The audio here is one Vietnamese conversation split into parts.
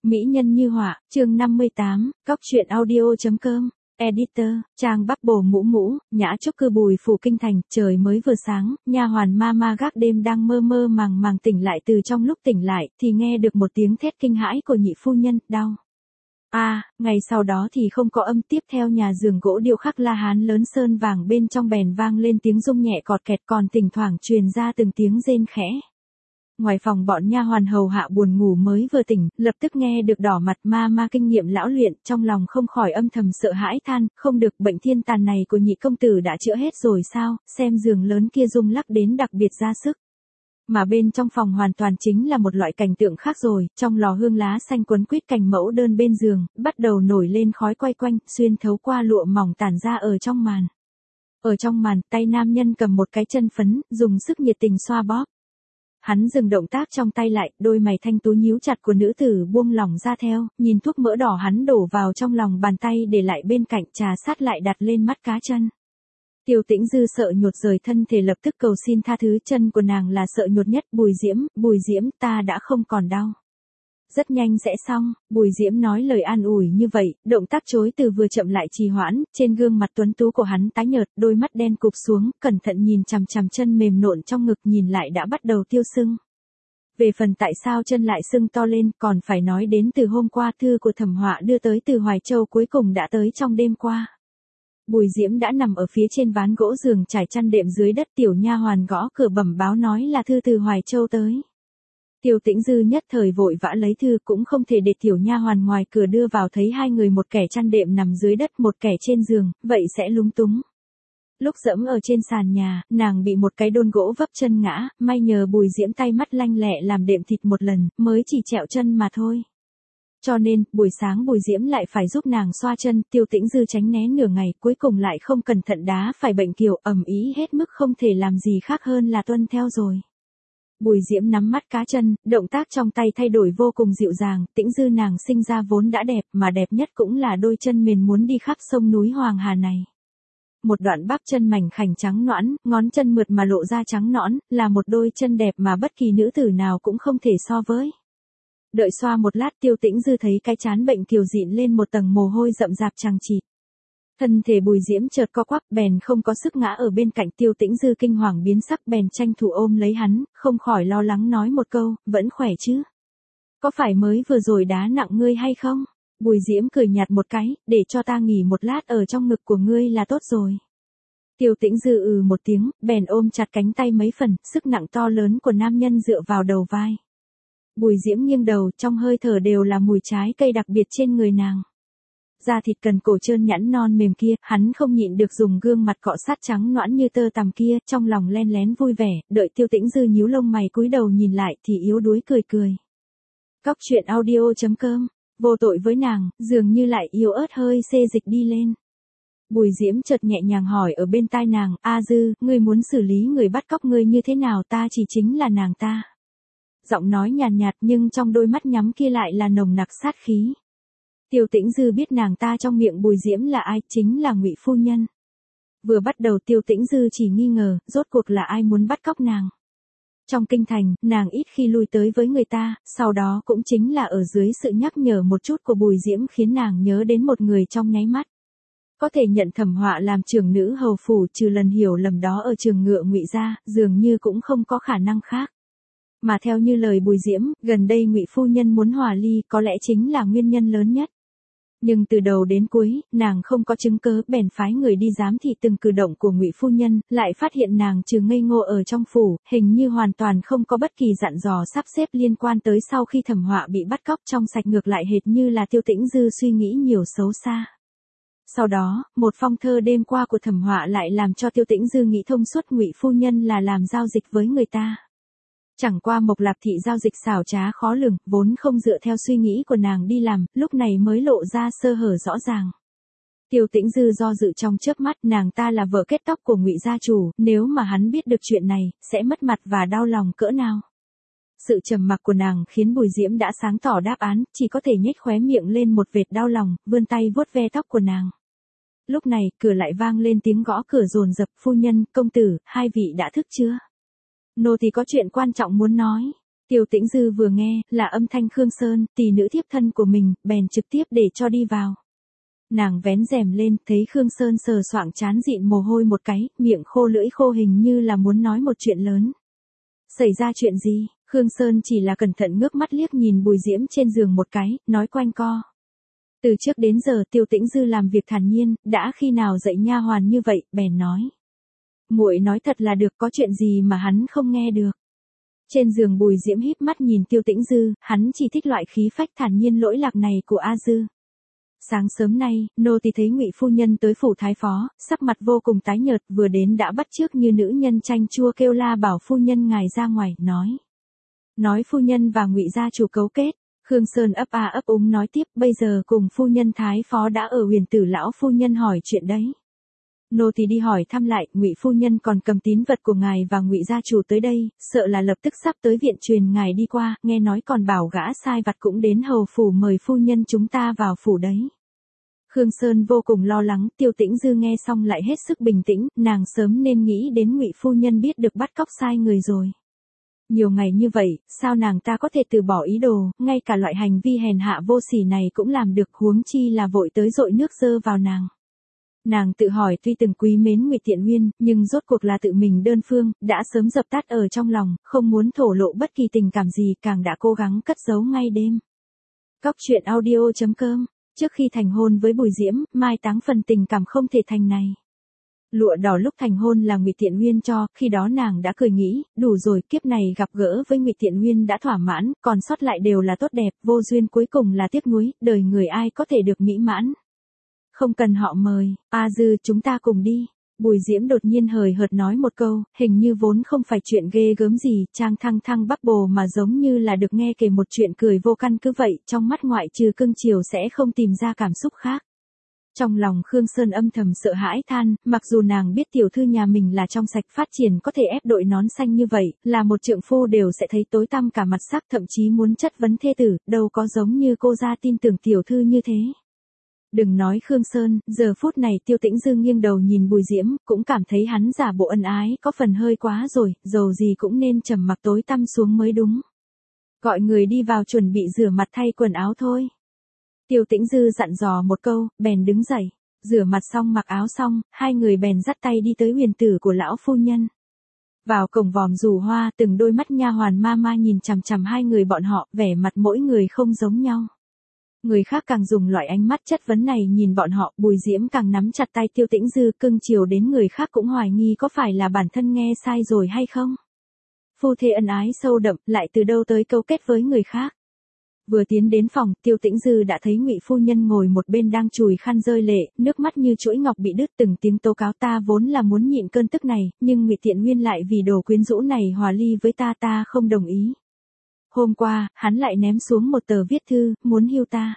Mỹ nhân như họa, chương 58, Cóc truyện audio.com, Editor, trang Bubble mũ mũ, nhã chúc cư Bùi phủ kinh thành, trời mới vừa sáng, nha hoàn ma gác đêm đang mơ mơ màng tỉnh lại, từ trong lúc tỉnh lại, thì nghe được một tiếng thét kinh hãi của nhị phu nhân, đau. Ngày sau đó thì không có âm, tiếp theo nhà giường gỗ điêu khắc La Hán lớn sơn vàng bên trong bèn vang lên tiếng rung nhẹ cọt kẹt, còn thỉnh thoảng truyền ra từng tiếng rên khẽ. Ngoài phòng bọn nha hoàn hầu hạ buồn ngủ mới vừa tỉnh, lập tức nghe được đỏ mặt, ma kinh nghiệm lão luyện, trong lòng không khỏi âm thầm sợ hãi than, không được, bệnh thiên tàn này của nhị công tử đã chữa hết rồi sao, xem giường lớn kia rung lắc đến đặc biệt ra sức. Mà bên trong phòng hoàn toàn chính là một loại cảnh tượng khác rồi, trong lò hương lá xanh quấn quýt cành mẫu đơn bên giường, bắt đầu nổi lên khói quay quanh, xuyên thấu qua lụa mỏng tản ra ở trong màn. Ở trong màn, tay nam nhân cầm một cái chân phấn, dùng sức nhiệt tình xoa bóp. Hắn dừng động tác trong tay lại, đôi mày thanh tú nhíu chặt của nữ tử buông lỏng ra theo, nhìn thuốc mỡ đỏ hắn đổ vào trong lòng bàn tay để lại bên cạnh, trà sát lại đặt lên mắt cá chân. Tiêu Tĩnh Dư sợ nhột rời thân thể lập tức cầu xin tha thứ, chân của nàng là sợ nhột nhất, Bùi Diễm, ta đã không còn đau. Rất nhanh sẽ xong, Bùi Diễm nói lời an ủi như vậy, động tác chối từ vừa chậm lại trì hoãn, trên gương mặt tuấn tú của hắn tái nhợt, đôi mắt đen cụp xuống, cẩn thận nhìn chằm chằm chân mềm nộn trong ngực, nhìn lại đã bắt đầu tiêu sưng. Về phần tại sao chân lại sưng to lên, còn phải nói đến từ hôm qua, thư của Thẩm Họa đưa tới từ Hoài Châu cuối cùng đã tới trong đêm qua. Bùi Diễm đã nằm ở phía trên ván gỗ giường trải chăn đệm dưới đất, tiểu nha hoàn gõ cửa bẩm báo nói là thư từ Hoài Châu tới. Tiêu Tĩnh Dư nhất thời vội vã lấy thư, cũng không thể để tiểu nha hoàn ngoài cửa đưa vào thấy hai người, một kẻ chăn đệm nằm dưới đất, một kẻ trên giường, vậy sẽ lúng túng. Lúc dẫm ở trên sàn nhà, nàng bị một cái đôn gỗ vấp chân ngã, may nhờ Bùi Diễm tay mắt lanh lẹ làm đệm thịt một lần, mới chỉ trẹo chân mà thôi. Cho nên, buổi sáng Bùi Diễm lại phải giúp nàng xoa chân, Tiêu Tĩnh Dư tránh né nửa ngày, cuối cùng lại không cẩn thận đá phải bệnh kiều, ầm ĩ hết mức không thể làm gì khác hơn là tuân theo rồi. Bùi Diễm nắm mắt cá chân, động tác trong tay thay đổi vô cùng dịu dàng, Tĩnh Dư nàng sinh ra vốn đã đẹp, mà đẹp nhất cũng là đôi chân mềm muốn đi khắp sông núi Hoàng Hà này. Một đoạn bắp chân mảnh khảnh trắng nõn, ngón chân mượt mà lộ ra trắng nõn, là một đôi chân đẹp mà bất kỳ nữ tử nào cũng không thể so với. Đợi xoa một lát, Tiêu Tĩnh Dư thấy cái trán bệnh kiều dịn lên một tầng mồ hôi rậm rạp chằng chịt. Thân thể Bùi Diễm chợt co quắp, bèn không có sức ngã ở bên cạnh, Tiêu Tĩnh Dư kinh hoàng biến sắc, bèn tranh thủ ôm lấy hắn, không khỏi lo lắng nói một câu, vẫn khỏe chứ? Có phải mới vừa rồi đá nặng ngươi hay không? Bùi Diễm cười nhạt một cái, để cho ta nghỉ một lát ở trong ngực của ngươi là tốt rồi. Tiêu Tĩnh Dư một tiếng, bèn ôm chặt cánh tay mấy phần, sức nặng to lớn của nam nhân dựa vào đầu vai. Bùi Diễm nghiêng đầu, trong hơi thở đều là mùi trái cây đặc biệt trên người nàng. Da thịt cần cổ trơn nhẵn non mềm kia, hắn không nhịn được dùng gương mặt cọ sát trắng nõn như tơ tằm kia, trong lòng len lén vui vẻ, đợi Tiêu Tĩnh Dư nhíu lông mày cúi đầu nhìn lại thì yếu đuối cười. Cóc truyện audio.com, vô tội với nàng, dường như lại yếu ớt hơi xê dịch đi lên. Bùi Diễm chợt nhẹ nhàng hỏi ở bên tai nàng, Dư, ngươi muốn xử lý người bắt cóc ngươi như thế nào, ta chỉ chính là nàng ta. Giọng nói nhàn nhạt nhưng trong đôi mắt nhắm kia lại là nồng nặc sát khí. Tiêu Tĩnh Dư biết nàng ta trong miệng Bùi Diễm là ai, chính là Ngụy phu nhân. Vừa bắt đầu Tiêu Tĩnh Dư chỉ nghi ngờ, rốt cuộc là ai muốn bắt cóc nàng. Trong kinh thành, nàng ít khi lui tới với người ta, sau đó cũng chính là ở dưới sự nhắc nhở một chút của Bùi Diễm khiến nàng nhớ đến một người trong nháy mắt. Có thể nhận Thẩm Họa làm trưởng nữ hầu phủ, trừ lần hiểu lầm đó ở trường ngựa Ngụy gia, dường như cũng không có khả năng khác. Mà theo như lời Bùi Diễm, gần đây Ngụy phu nhân muốn hòa ly, có lẽ chính là nguyên nhân lớn nhất. Nhưng từ đầu đến cuối, nàng không có chứng cớ, bèn phái người đi giám thị từng cử động của Ngụy phu nhân, lại phát hiện nàng trừ ngây ngô ở trong phủ, hình như hoàn toàn không có bất kỳ dặn dò sắp xếp liên quan tới sau khi Thẩm Họa bị bắt cóc, trong sạch, ngược lại hệt như là Tiêu Tĩnh Dư suy nghĩ nhiều xấu xa. Sau đó, một phong thơ đêm qua của Thẩm Họa lại làm cho Tiêu Tĩnh Dư nghĩ thông suốt, Ngụy phu nhân là làm giao dịch với người ta. Chẳng qua Mộc Lạp thị giao dịch xảo trá khó lường, vốn không dựa theo suy nghĩ của nàng đi làm, lúc này mới lộ ra sơ hở rõ ràng. Tiêu Tĩnh Dư do dự trong chớp mắt, nàng ta là vợ kết tóc của Ngụy gia chủ, nếu mà hắn biết được chuyện này, sẽ mất mặt và đau lòng cỡ nào. Sự trầm mặc của nàng khiến Bùi Diễm đã sáng tỏ đáp án, chỉ có thể nhếch khóe miệng lên một vệt đau lòng, vươn tay vuốt ve tóc của nàng. Lúc này, cửa lại vang lên tiếng gõ cửa dồn dập, phu nhân, công tử, hai vị đã thức chưa? Nô tỳ có chuyện quan trọng muốn nói. Tiêu Tĩnh Dư vừa nghe, là âm thanh Khương Sơn, tỷ nữ thiếp thân của mình, bèn trực tiếp để cho đi vào. Nàng vén rèm lên, thấy Khương Sơn sờ soạng trán dịn mồ hôi một cái, miệng khô lưỡi khô hình như là muốn nói một chuyện lớn. Xảy ra chuyện gì? Khương Sơn chỉ là cẩn thận ngước mắt liếc nhìn Bùi Diễm trên giường một cái, nói quanh co. Từ trước đến giờ Tiêu Tĩnh Dư làm việc thản nhiên, đã khi nào dạy nha hoàn như vậy, bèn nói. Muội nói thật là được, có chuyện gì mà hắn không nghe được. Trên giường Bùi Diễm híp mắt nhìn Tiêu Tĩnh Dư, hắn chỉ thích loại khí phách thản nhiên lỗi lạc này của A Dư. Sáng sớm nay, nô tỳ thấy Ngụy phu nhân tới phủ thái phó, sắc mặt vô cùng tái nhợt, vừa đến đã bắt chước như nữ nhân chanh chua kêu la bảo phu nhân ngài ra ngoài, nói phu nhân và Ngụy gia chủ cấu kết. Khương Sơn ấp a ấp úng nói tiếp, bây giờ cùng phu nhân thái phó đã ở Huyền Tử lão phu nhân hỏi chuyện đấy. Nô tỳ đi hỏi thăm lại, Ngụy phu nhân còn cầm tín vật của ngài và Ngụy gia chủ tới đây, sợ là lập tức sắp tới viện truyền ngài đi qua, nghe nói còn bảo gã sai vặt cũng đến hầu phủ mời phu nhân chúng ta vào phủ đấy. Khương Sơn vô cùng lo lắng, Tiêu Tĩnh Dư nghe xong lại hết sức bình tĩnh, nàng sớm nên nghĩ đến Ngụy phu nhân biết được bắt cóc sai người rồi. Nhiều ngày như vậy, sao nàng ta có thể từ bỏ ý đồ, ngay cả loại hành vi hèn hạ vô sỉ này cũng làm được, huống chi là vội tới dội nước dơ vào nàng. Nàng tự hỏi tuy từng quý mến Ngụy Tiện Uyên, nhưng rốt cuộc là tự mình đơn phương, đã sớm dập tắt ở trong lòng, không muốn thổ lộ bất kỳ tình cảm gì, càng đã cố gắng cất giấu ngay đêm. Cóc truyện audio.com. Trước khi thành hôn với Bùi Diễm, mai táng phần tình cảm không thể thành này. Lụa đỏ lúc thành hôn là Ngụy Tiện Uyên cho, khi đó nàng đã cười nghĩ, đủ rồi, kiếp này gặp gỡ với Ngụy Tiện Uyên đã thỏa mãn, còn sót lại đều là tốt đẹp, vô duyên cuối cùng là tiếc nuối, đời người ai có thể được mỹ mãn. Không cần họ mời, A Dư chúng ta cùng đi. Bùi Diễm đột nhiên hời hợt nói một câu, hình như vốn không phải chuyện ghê gớm gì, trang thăng thăng bắp bồ mà giống như là được nghe kể một chuyện cười vô căn cứ vậy, trong mắt ngoại trừ cưng chiều sẽ không tìm ra cảm xúc khác. Trong lòng Khương Sơn âm thầm sợ hãi than, mặc dù nàng biết tiểu thư nhà mình là trong sạch phát triển có thể ép đội nón xanh như vậy, là một trượng phu đều sẽ thấy tối tăm cả mặt sắc, thậm chí muốn chất vấn thê tử, đâu có giống như cô ra tin tưởng tiểu thư như thế. Đừng nói Khương Sơn, giờ phút này Tiêu Tĩnh Dư nghiêng đầu nhìn Bùi Diễm, cũng cảm thấy hắn giả bộ ân ái, có phần hơi quá rồi, dầu gì cũng nên trầm mặc tối tăm xuống mới đúng. Gọi người đi vào chuẩn bị rửa mặt thay quần áo thôi. Tiêu Tĩnh Dư dặn dò một câu, bèn đứng dậy, rửa mặt xong mặc áo xong, hai người bèn dắt tay đi tới huyền tử của lão phu nhân. Vào cổng vòm dù hoa, từng đôi mắt nha hoàn ma ma nhìn chằm chằm hai người bọn họ, vẻ mặt mỗi người không giống nhau. Người khác càng dùng loại ánh mắt chất vấn này nhìn bọn họ, Bùi Diễm càng nắm chặt tay Tiêu Tĩnh Dư, cưng chiều đến người khác cũng hoài nghi có phải là bản thân nghe sai rồi hay không. Phu thê ân ái sâu đậm, lại từ đâu tới câu kết với người khác. Vừa tiến đến phòng, Tiêu Tĩnh Dư đã thấy Ngụy phu nhân ngồi một bên đang chùi khăn rơi lệ, nước mắt như chuỗi ngọc bị đứt, từng tiếng tố cáo, ta vốn là muốn nhịn cơn tức này, nhưng Ngụy Tiện Uyên lại vì đồ quyến rũ này hòa ly với ta không đồng ý. Hôm qua, hắn lại ném xuống một tờ viết thư, muốn hưu ta.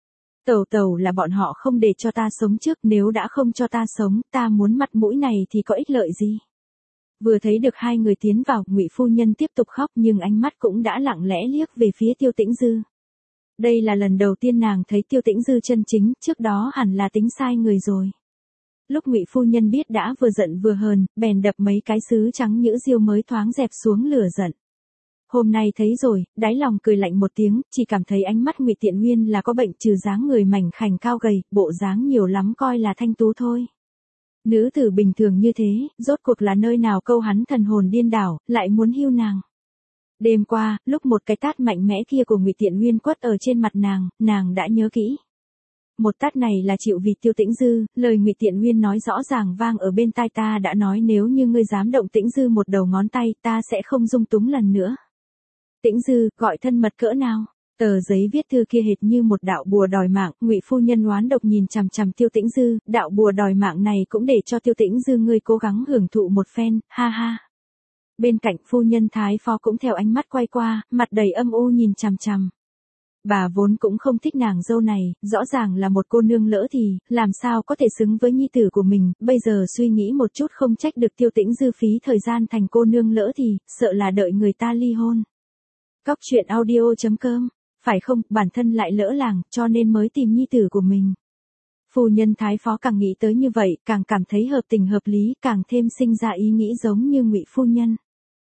Tẩu là bọn họ không để cho ta sống trước, nếu đã không cho ta sống, ta muốn mặt mũi này thì có ích lợi gì. Vừa thấy được hai người tiến vào, Ngụy phu nhân tiếp tục khóc nhưng ánh mắt cũng đã lặng lẽ liếc về phía Tiêu Tĩnh Dư. Đây là lần đầu tiên nàng thấy Tiêu Tĩnh Dư chân chính, trước đó hẳn là tính sai người rồi. Lúc Ngụy phu nhân biết đã vừa giận vừa hờn, bèn đập mấy cái sứ trắng nhũ diêu mới thoáng dẹp xuống lửa giận. Hôm nay thấy rồi, đáy lòng cười lạnh một tiếng, chỉ cảm thấy ánh mắt Ngụy Tiện Uyên là có bệnh, trừ dáng người mảnh khảnh cao gầy, bộ dáng nhiều lắm coi là thanh tú thôi. Nữ tử bình thường như thế, rốt cuộc là nơi nào câu hắn thần hồn điên đảo, lại muốn hưu nàng. Đêm qua, lúc một cái tát mạnh mẽ kia của Ngụy Tiện Uyên quất ở trên mặt nàng đã nhớ kỹ. Một tát này là chịu vì Tiêu Tĩnh Dư, lời Ngụy Tiện Uyên nói rõ ràng vang ở bên tai ta, đã nói nếu như ngươi dám động Tĩnh Dư một đầu ngón tay, ta sẽ không dung túng lần nữa. Tĩnh Dư, gọi thân mật cỡ nào? Tờ giấy viết thư kia hệt như một đạo bùa đòi mạng, Ngụy phu nhân oán độc nhìn chằm chằm Tiêu Tĩnh Dư, đạo bùa đòi mạng này cũng để cho Tiêu Tĩnh Dư ngươi cố gắng hưởng thụ một phen, ha ha. Bên cạnh phu nhân thái phó cũng theo ánh mắt quay qua, mặt đầy âm u nhìn chằm chằm. Bà vốn cũng không thích nàng dâu này, rõ ràng là một cô nương lỡ thì, làm sao có thể xứng với nhi tử của mình, bây giờ suy nghĩ một chút không trách được Tiêu Tĩnh Dư phí thời gian thành cô nương lỡ thì, sợ là đợi người ta ly hôn. Cóc truyện audio.com, phải không, bản thân lại lỡ làng, cho nên mới tìm nhi tử của mình. Phu nhân thái phó càng nghĩ tới như vậy, càng cảm thấy hợp tình hợp lý, càng thêm sinh ra ý nghĩ giống như Ngụy phu nhân.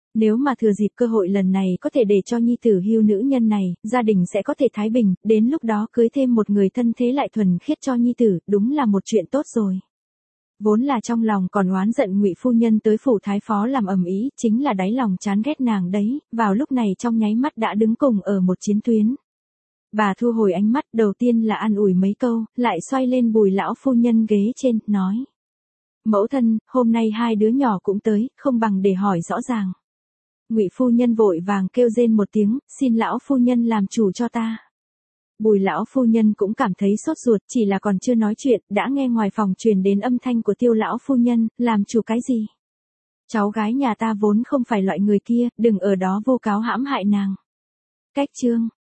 Nếu mà thừa dịp cơ hội lần này có thể để cho nhi tử hưu nữ nhân này, gia đình sẽ có thể thái bình, đến lúc đó cưới thêm một người thân thế lại thuần khiết cho nhi tử, đúng là một chuyện tốt rồi. Vốn là trong lòng còn oán giận Ngụy phu nhân tới phủ thái phó làm ầm ĩ, chính là đáy lòng chán ghét nàng đấy, vào lúc này trong nháy mắt đã đứng cùng ở một chiến tuyến. Bà thu hồi ánh mắt, đầu tiên là an ủi mấy câu, lại xoay lên Bùi lão phu nhân ghế trên, nói: "Mẫu thân, hôm nay hai đứa nhỏ cũng tới, không bằng để hỏi rõ ràng." Ngụy phu nhân vội vàng kêu rên một tiếng, "Xin lão phu nhân làm chủ cho ta." Bùi lão phu nhân cũng cảm thấy sốt ruột, chỉ là còn chưa nói chuyện, đã nghe ngoài phòng truyền đến âm thanh của Tiêu lão phu nhân: "Làm chủ cái gì? Cháu gái nhà ta vốn không phải loại người kia, đừng ở đó vô cáo hãm hại nàng." Cách chương